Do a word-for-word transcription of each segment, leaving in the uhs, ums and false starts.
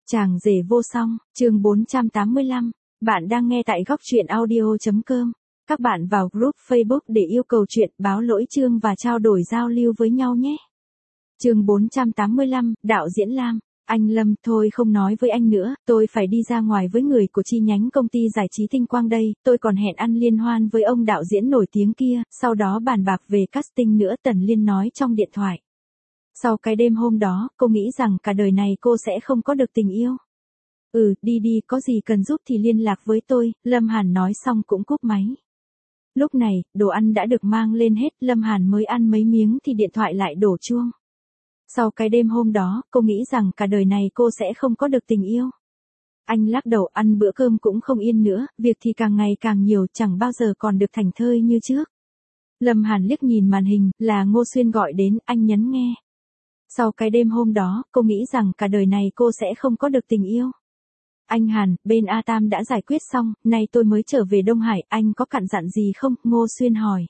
Chàng rể vô song, chương bốn trăm tám mươi lăm. Bạn đang nghe tại góc truyện audio.com. Các bạn vào group Facebook để yêu cầu chuyện, báo lỗi chương và trao đổi giao lưu với nhau nhé. Chương bốn trăm tám mươi lăm, đạo diễn Lam. Anh Lâm, thôi không nói với anh nữa, tôi phải đi ra ngoài với người của chi nhánh công ty giải trí Tinh Quang đây, tôi còn hẹn ăn liên hoan với ông đạo diễn nổi tiếng kia, sau đó bàn bạc về casting nữa, Tần Liên nói trong điện thoại. Sau cái đêm hôm đó, cô nghĩ rằng cả đời này cô sẽ không có được tình yêu. Ừ, đi đi, có gì cần giúp thì liên lạc với tôi, Lâm Hàn nói xong cũng cúp máy. Lúc này, đồ ăn đã được mang lên hết, Lâm Hàn mới ăn mấy miếng thì điện thoại lại đổ chuông. Sau cái đêm hôm đó, cô nghĩ rằng cả đời này cô sẽ không có được tình yêu. Anh lắc đầu, ăn bữa cơm cũng không yên nữa, việc thì càng ngày càng nhiều, chẳng bao giờ còn được thảnh thơi như trước. Lâm Hàn liếc nhìn màn hình, là Ngô Xuyên gọi đến, anh nhấn nghe. Sau cái đêm hôm đó, cô nghĩ rằng cả đời này cô sẽ không có được tình yêu. Anh Hàn, bên A Tam đã giải quyết xong, nay tôi mới trở về Đông Hải, anh có cặn dặn gì không? Ngô Xuyên hỏi.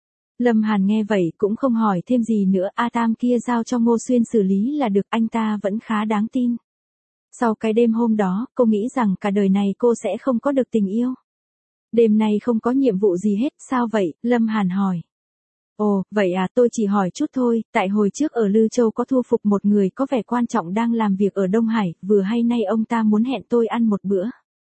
Lâm Hàn nghe vậy cũng không hỏi thêm gì nữa, A Tam kia giao cho Ngô Xuyên xử lý là được, anh ta vẫn khá đáng tin. Sau cái đêm hôm đó, cô nghĩ rằng cả đời này cô sẽ không có được tình yêu. Đêm nay không có nhiệm vụ gì hết, sao vậy? Lâm Hàn hỏi. Ồ, vậy à, tôi chỉ hỏi chút thôi, tại hồi trước ở Lư Châu có thu phục một người có vẻ quan trọng đang làm việc ở Đông Hải, vừa hay nay ông ta muốn hẹn tôi ăn một bữa.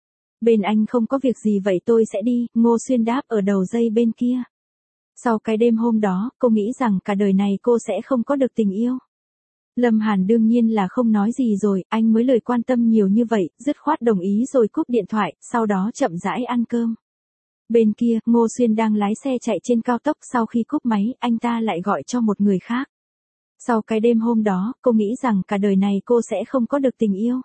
Bên anh không có việc gì vậy tôi sẽ đi, Ngô Xuyên đáp ở đầu dây bên kia. Sau cái đêm hôm đó, cô nghĩ rằng cả đời này cô sẽ không có được tình yêu. Lâm Hàn đương nhiên là không nói gì rồi, anh mới lời quan tâm nhiều như vậy, dứt khoát đồng ý rồi cúp điện thoại, sau đó chậm rãi ăn cơm. Bên kia, Ngô Xuyên đang lái xe chạy trên cao tốc, sau khi cúp máy, anh ta lại gọi cho một người khác. Sau cái đêm hôm đó, cô nghĩ rằng cả đời này cô sẽ không có được tình yêu.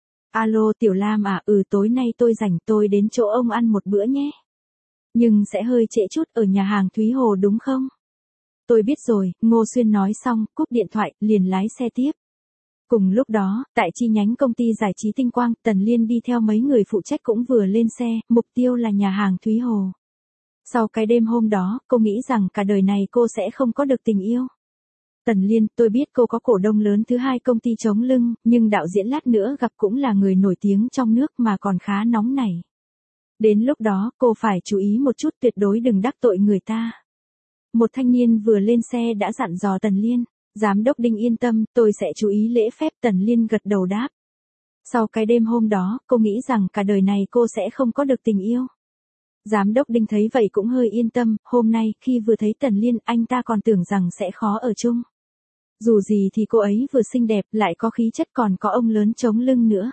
Alo Tiểu Lam à, ừ tối nay tôi rảnh, tôi đến chỗ ông ăn một bữa nhé. Nhưng sẽ hơi trễ chút, ở nhà hàng Thúy Hồ đúng không? Tôi biết rồi, Ngô Xuyên nói xong, cúp điện thoại, liền lái xe tiếp. Cùng lúc đó, tại chi nhánh công ty giải trí Tinh Quang, Tần Liên đi theo mấy người phụ trách cũng vừa lên xe, mục tiêu là nhà hàng Thúy Hồ. Sau cái đêm hôm đó, cô nghĩ rằng cả đời này cô sẽ không có được tình yêu. Tần Liên, tôi biết cô có cổ đông lớn thứ hai công ty chống lưng, nhưng đạo diễn lát nữa gặp cũng là người nổi tiếng trong nước mà còn khá nóng nảy. Đến lúc đó, cô phải chú ý một chút, tuyệt đối đừng đắc tội người ta. Một thanh niên vừa lên xe đã dặn dò Tần Liên. Giám đốc Đinh yên tâm, tôi sẽ chú ý lễ phép, Tần Liên gật đầu đáp. Sau cái đêm hôm đó, cô nghĩ rằng cả đời này cô sẽ không có được tình yêu. Giám đốc Đinh thấy vậy cũng hơi yên tâm, hôm nay, khi vừa thấy Tần Liên, anh ta còn tưởng rằng sẽ khó ở chung. Dù gì thì cô ấy vừa xinh đẹp, lại có khí chất, còn có ông lớn chống lưng nữa.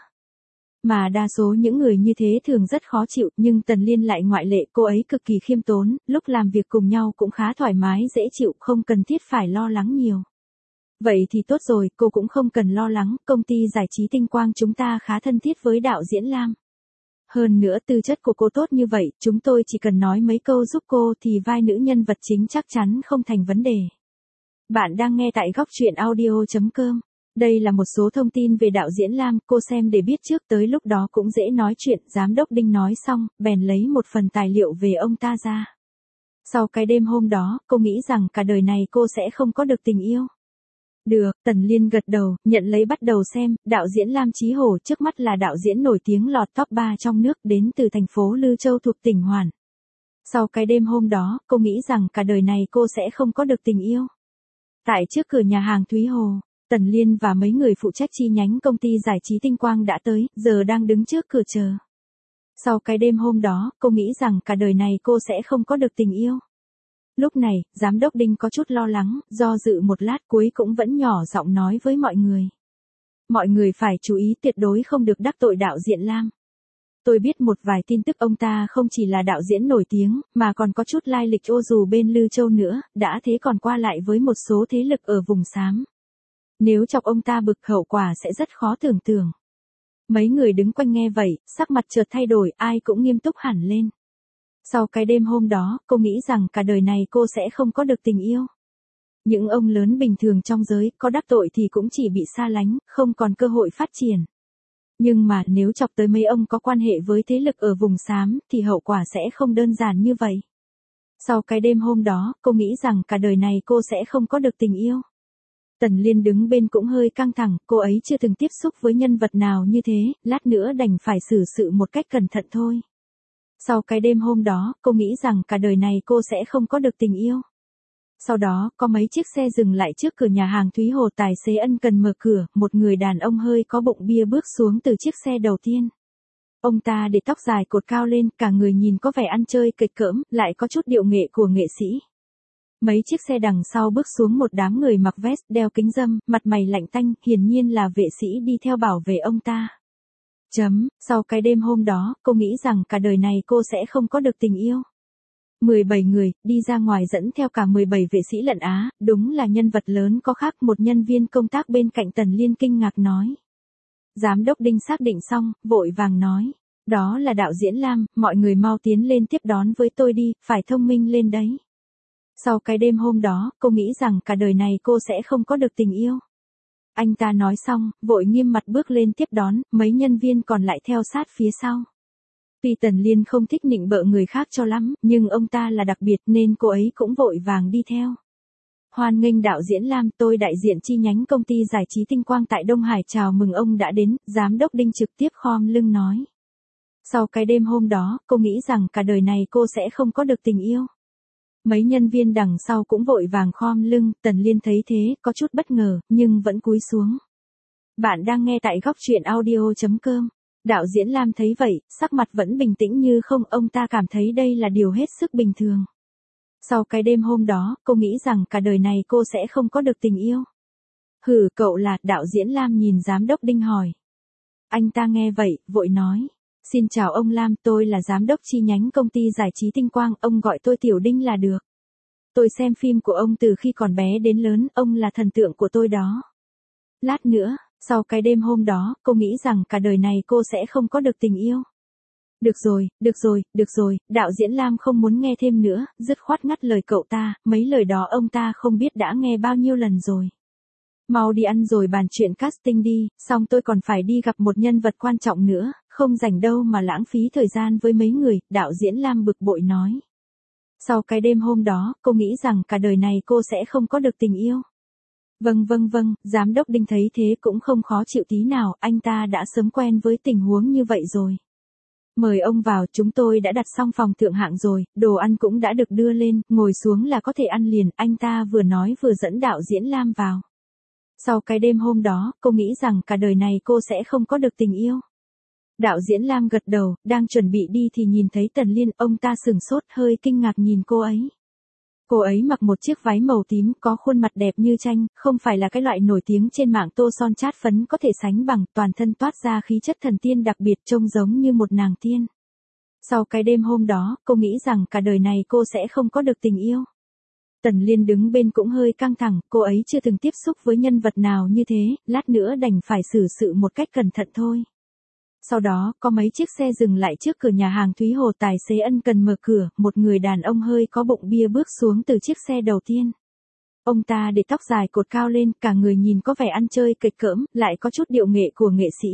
Mà đa số những người như thế thường rất khó chịu, nhưng Tần Liên lại ngoại lệ, cô ấy cực kỳ khiêm tốn, lúc làm việc cùng nhau cũng khá thoải mái dễ chịu, không cần thiết phải lo lắng nhiều. Vậy thì tốt rồi, cô cũng không cần lo lắng, công ty giải trí Tinh Quang chúng ta khá thân thiết với đạo diễn Lam. Hơn nữa tư chất của cô tốt như vậy, chúng tôi chỉ cần nói mấy câu giúp cô thì vai nữ nhân vật chính chắc chắn không thành vấn đề. Bạn đang nghe tại góc truyện audio.com. Đây là một số thông tin về đạo diễn Lam, cô xem để biết trước, tới lúc đó cũng dễ nói chuyện. Giám đốc Đinh nói xong, bèn lấy một phần tài liệu về ông ta ra. Sau cái đêm hôm đó, cô nghĩ rằng cả đời này cô sẽ không có được tình yêu. Được, Tần Liên gật đầu, nhận lấy bắt đầu xem, đạo diễn Lam Chí Hổ trước mắt là đạo diễn nổi tiếng lọt top ba trong nước, đến từ thành phố Lư Châu thuộc tỉnh Hoàn. Sau cái đêm hôm đó, cô nghĩ rằng cả đời này cô sẽ không có được tình yêu. Tại trước cửa nhà hàng Thúy Hồ, Tần Liên và mấy người phụ trách chi nhánh công ty giải trí Tinh Quang đã tới, giờ đang đứng trước cửa chờ. Sau cái đêm hôm đó, cô nghĩ rằng cả đời này cô sẽ không có được tình yêu. Lúc này, giám đốc Đinh có chút lo lắng, do dự một lát cuối cũng vẫn nhỏ giọng nói với mọi người. Mọi người phải chú ý, tuyệt đối không được đắc tội đạo diễn Lam. Tôi biết một vài tin tức, ông ta không chỉ là đạo diễn nổi tiếng, mà còn có chút lai lịch ô dù bên Lư Châu nữa, đã thế còn qua lại với một số thế lực ở vùng xám. Nếu chọc ông ta bực, hậu quả sẽ rất khó tưởng tượng. Mấy người đứng quanh nghe vậy, sắc mặt chợt thay đổi, ai cũng nghiêm túc hẳn lên. Sau cái đêm hôm đó, cô nghĩ rằng cả đời này cô sẽ không có được tình yêu. Những ông lớn bình thường trong giới, có đắc tội thì cũng chỉ bị xa lánh, không còn cơ hội phát triển. Nhưng mà nếu chọc tới mấy ông có quan hệ với thế lực ở vùng xám, thì hậu quả sẽ không đơn giản như vậy. Sau cái đêm hôm đó, cô nghĩ rằng cả đời này cô sẽ không có được tình yêu. Tần Liên đứng bên cũng hơi căng thẳng, cô ấy chưa từng tiếp xúc với nhân vật nào như thế, lát nữa đành phải xử sự một cách cẩn thận thôi. Sau cái đêm hôm đó, cô nghĩ rằng cả đời này cô sẽ không có được tình yêu. Sau đó, có mấy chiếc xe dừng lại trước cửa nhà hàng Thúy Hồ, tài xế ân cần mở cửa, một người đàn ông hơi có bụng bia bước xuống từ chiếc xe đầu tiên. Ông ta để tóc dài cột cao lên, cả người nhìn có vẻ ăn chơi kịch cỡm, lại có chút điệu nghệ của nghệ sĩ. Mấy chiếc xe đằng sau bước xuống một đám người mặc vest, đeo kính râm, mặt mày lạnh tanh, hiển nhiên là vệ sĩ đi theo bảo vệ ông ta. Chấm, sau cái đêm hôm đó, cô nghĩ rằng cả đời này cô sẽ không có được tình yêu. mười bảy người, đi ra ngoài dẫn theo cả mười bảy vệ sĩ lận Á, đúng là nhân vật lớn có khác, một nhân viên công tác bên cạnh Tần Liên kinh ngạc nói. Giám đốc Đinh xác định xong, vội vàng nói. Đó là đạo diễn Lam, mọi người mau tiến lên tiếp đón với tôi đi, phải thông minh lên đấy. Sau cái đêm hôm đó, cô nghĩ rằng cả đời này cô sẽ không có được tình yêu. Anh ta nói xong, vội nghiêm mặt bước lên tiếp đón, mấy nhân viên còn lại theo sát phía sau. Tuy Tần Liên không thích nịnh bợ người khác cho lắm, nhưng ông ta là đặc biệt nên cô ấy cũng vội vàng đi theo. Hoan nghênh đạo diễn Lam, tôi đại diện chi nhánh công ty giải trí Tinh Quang tại Đông Hải chào mừng ông đã đến, giám đốc Đinh trực tiếp khom lưng nói. Sau cái đêm hôm đó, cô nghĩ rằng cả đời này cô sẽ không có được tình yêu. Mấy nhân viên đằng sau cũng vội vàng khom lưng, Tần Liên thấy thế, có chút bất ngờ, nhưng vẫn cúi xuống. Bạn đang nghe tại góc truyện audio chấm com. Đạo diễn Lam thấy vậy, sắc mặt vẫn bình tĩnh như không, ông ta cảm thấy đây là điều hết sức bình thường. Sau cái đêm hôm đó, cô nghĩ rằng cả đời này cô sẽ không có được tình yêu. Hử, cậu là, đạo diễn Lam nhìn giám đốc Đinh hỏi. Anh ta nghe vậy, vội nói. Xin chào ông Lam, tôi là giám đốc chi nhánh công ty giải trí Tinh Quang, ông gọi tôi Tiểu Đinh là được. Tôi xem phim của ông từ khi còn bé đến lớn, ông là thần tượng của tôi đó. Lát nữa, sau cái đêm hôm đó, cô nghĩ rằng cả đời này cô sẽ không có được tình yêu. Được rồi, được rồi, được rồi, đạo diễn Lam không muốn nghe thêm nữa, dứt khoát ngắt lời cậu ta, mấy lời đó ông ta không biết đã nghe bao nhiêu lần rồi. Mau đi ăn rồi bàn chuyện casting đi, xong tôi còn phải đi gặp một nhân vật quan trọng nữa, không rảnh đâu mà lãng phí thời gian với mấy người, đạo diễn Lam bực bội nói. Sau cái đêm hôm đó, cô nghĩ rằng cả đời này cô sẽ không có được tình yêu. Vâng vâng vâng, giám đốc Đinh thấy thế cũng không khó chịu tí nào, anh ta đã sớm quen với tình huống như vậy rồi. Mời ông vào, chúng tôi đã đặt xong phòng thượng hạng rồi, đồ ăn cũng đã được đưa lên, ngồi xuống là có thể ăn liền, anh ta vừa nói vừa dẫn đạo diễn Lam vào. Sau cái đêm hôm đó, cô nghĩ rằng cả đời này cô sẽ không có được tình yêu. Đạo diễn Lam gật đầu, đang chuẩn bị đi thì nhìn thấy Tần Liên, ông ta sừng sốt hơi kinh ngạc nhìn cô ấy. Cô ấy mặc một chiếc váy màu tím, có khuôn mặt đẹp như tranh, không phải là cái loại nổi tiếng trên mạng tô son chát phấn có thể sánh bằng, toàn thân toát ra khí chất thần tiên đặc biệt, trông giống như một nàng tiên. Sau cái đêm hôm đó, cô nghĩ rằng cả đời này cô sẽ không có được tình yêu. Tần Liên đứng bên cũng hơi căng thẳng, cô ấy chưa từng tiếp xúc với nhân vật nào như thế, lát nữa đành phải xử sự một cách cẩn thận thôi. Sau đó, có mấy chiếc xe dừng lại trước cửa nhà hàng Thúy Hồ, tài xế ân cần mở cửa, một người đàn ông hơi có bụng bia bước xuống từ chiếc xe đầu tiên. Ông ta để tóc dài cột cao lên, cả người nhìn có vẻ ăn chơi kịch cỡm, lại có chút điệu nghệ của nghệ sĩ.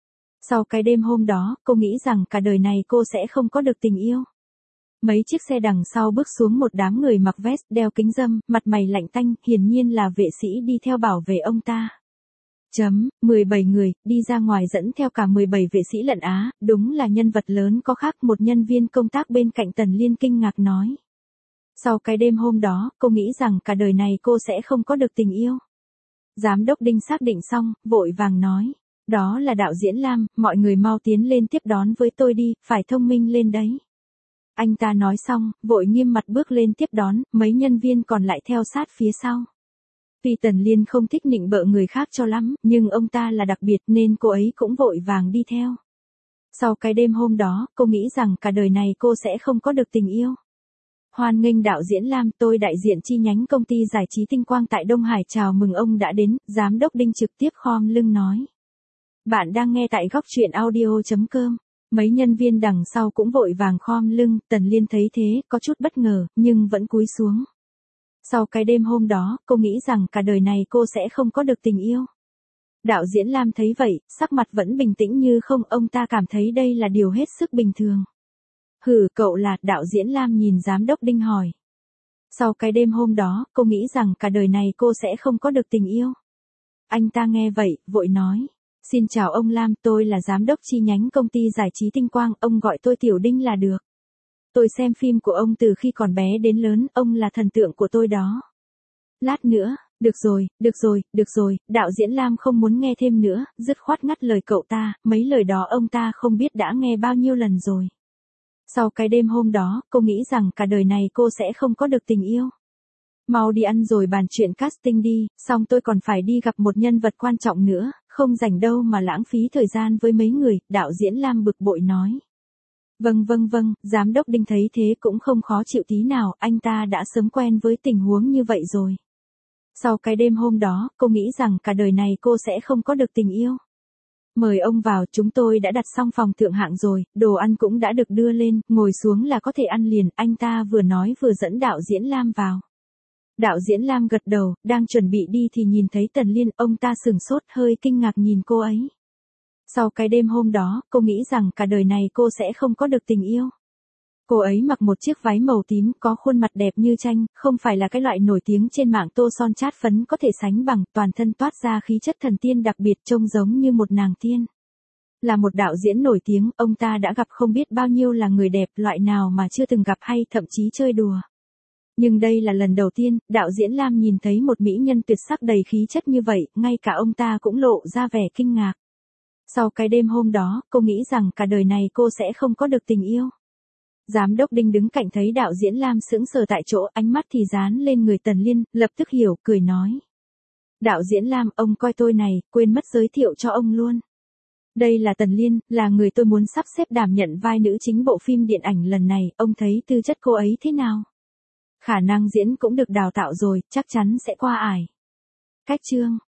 Sau cái đêm hôm đó, cô nghĩ rằng cả đời này cô sẽ không có được tình yêu. Mấy chiếc xe đằng sau bước xuống một đám người mặc vest, đeo kính râm, mặt mày lạnh tanh, hiển nhiên là vệ sĩ đi theo bảo vệ ông ta. Chấm, mười bảy người, đi ra ngoài dẫn theo cả mười bảy vệ sĩ lận Á, đúng là nhân vật lớn có khác, một nhân viên công tác bên cạnh Tần Liên kinh ngạc nói. Sau cái đêm hôm đó, cô nghĩ rằng cả đời này cô sẽ không có được tình yêu. Giám đốc Đinh xác định xong, vội vàng nói. Đó là đạo diễn Lam, mọi người mau tiến lên tiếp đón với tôi đi, phải thông minh lên đấy. Anh ta nói xong, vội nghiêm mặt bước lên tiếp đón, mấy nhân viên còn lại theo sát phía sau. Tuy Tần Liên không thích nịnh bợ người khác cho lắm, nhưng ông ta là đặc biệt nên cô ấy cũng vội vàng đi theo. Sau cái đêm hôm đó, cô nghĩ rằng cả đời này cô sẽ không có được tình yêu. Hoan nghênh đạo diễn Lam, tôi đại diện chi nhánh công ty giải trí Tinh Quang tại Đông Hải chào mừng ông đã đến, giám đốc Đinh trực tiếp khom lưng nói. Bạn đang nghe tại góc truyện audio chấm com. Mấy nhân viên đằng sau cũng vội vàng khom lưng, Tần Liên thấy thế, có chút bất ngờ, nhưng vẫn cúi xuống. Sau cái đêm hôm đó, cô nghĩ rằng cả đời này cô sẽ không có được tình yêu. Đạo diễn Lam thấy vậy, sắc mặt vẫn bình tĩnh như không, ông ta cảm thấy đây là điều hết sức bình thường. Hử, cậu là, đạo diễn Lam nhìn giám đốc Đinh hỏi. Sau cái đêm hôm đó, cô nghĩ rằng cả đời này cô sẽ không có được tình yêu. Anh ta nghe vậy, vội nói. Xin chào ông Lam, tôi là giám đốc chi nhánh công ty giải trí Tinh Quang, ông gọi tôi Tiểu Đinh là được. Tôi xem phim của ông từ khi còn bé đến lớn, ông là thần tượng của tôi đó. Lát nữa, được rồi, được rồi, được rồi, đạo diễn Lam không muốn nghe thêm nữa, dứt khoát ngắt lời cậu ta, mấy lời đó ông ta không biết đã nghe bao nhiêu lần rồi. Sau cái đêm hôm đó, cô nghĩ rằng cả đời này cô sẽ không có được tình yêu. Mau đi ăn rồi bàn chuyện casting đi, xong tôi còn phải đi gặp một nhân vật quan trọng nữa, không rảnh đâu mà lãng phí thời gian với mấy người, đạo diễn Lam bực bội nói. Vâng vâng vâng, giám đốc Đinh thấy thế cũng không khó chịu tí nào, anh ta đã sớm quen với tình huống như vậy rồi. Sau cái đêm hôm đó, cô nghĩ rằng cả đời này cô sẽ không có được tình yêu. Mời ông vào, chúng tôi đã đặt xong phòng thượng hạng rồi, đồ ăn cũng đã được đưa lên, ngồi xuống là có thể ăn liền, anh ta vừa nói vừa dẫn đạo diễn Lam vào. Đạo diễn Lam gật đầu, đang chuẩn bị đi thì nhìn thấy Tần Liên, ông ta sửng sốt hơi kinh ngạc nhìn cô ấy. Sau cái đêm hôm đó, cô nghĩ rằng cả đời này cô sẽ không có được tình yêu. Cô ấy mặc một chiếc váy màu tím, có khuôn mặt đẹp như tranh, không phải là cái loại nổi tiếng trên mạng tô son chát phấn có thể sánh bằng, toàn thân toát ra khí chất thần tiên đặc biệt trông giống như một nàng tiên. Là một đạo diễn nổi tiếng, ông ta đã gặp không biết bao nhiêu là người đẹp, loại nào mà chưa từng gặp hay thậm chí chơi đùa. Nhưng đây là lần đầu tiên, đạo diễn Lam nhìn thấy một mỹ nhân tuyệt sắc đầy khí chất như vậy, ngay cả ông ta cũng lộ ra vẻ kinh ngạc. Sau cái đêm hôm đó, cô nghĩ rằng cả đời này cô sẽ không có được tình yêu. Giám đốc Đinh đứng cạnh thấy đạo diễn Lam sững sờ tại chỗ, ánh mắt thì dán lên người Tần Liên, lập tức hiểu, cười nói. Đạo diễn Lam, ông coi tôi này, quên mất giới thiệu cho ông luôn. Đây là Tần Liên, là người tôi muốn sắp xếp đảm nhận vai nữ chính bộ phim điện ảnh lần này, ông thấy tư chất cô ấy thế nào? Khả năng diễn cũng được đào tạo rồi, chắc chắn sẽ qua ải. Cách chương